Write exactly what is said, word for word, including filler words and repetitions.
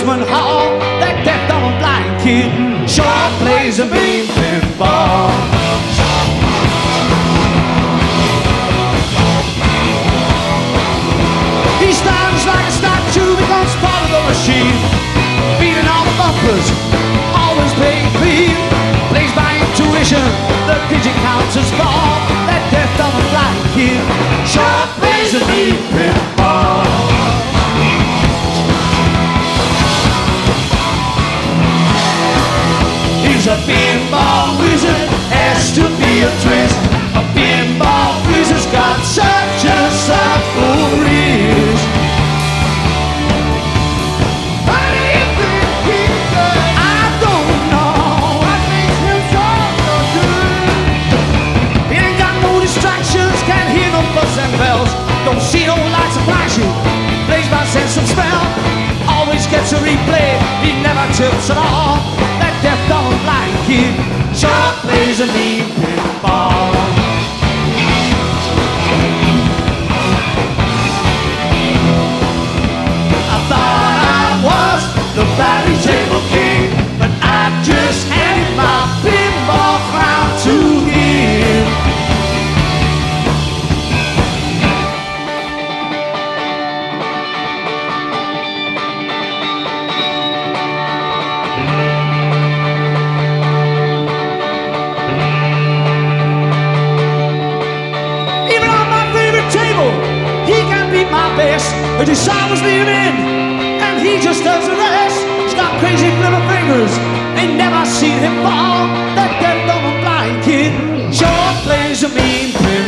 amusement hall. That deaf, dumb, and blind kid sure plays a mean pinball. He stands like a statue, becomes part of the machine, beating all the bumpers, always playing clean. Plays by intuition, the digit counts as ball. That deaf, dumb, and blind kid sure plays a mean pinball. He's a pinball wizard, has to be a twist. A pinball wizard's got such a supple wrist. What do you think he does? I don't know. What makes him so good? He ain't got no distractions, can't hear no buzz and bells, don't see no lights that flash you, plays by sense of smell. Always gets a replay, he never tips at all. That deaf, dumb, and blind kid sure plays a mean pinball. I thought I was the Barry Table King, but I just handed my pinball crown to him. But his son was leaving in, and he just does the rest. He's got crazy little fingers, they never seen him fall. That deaf, dumb, and blind kid sure plays a mean pinball.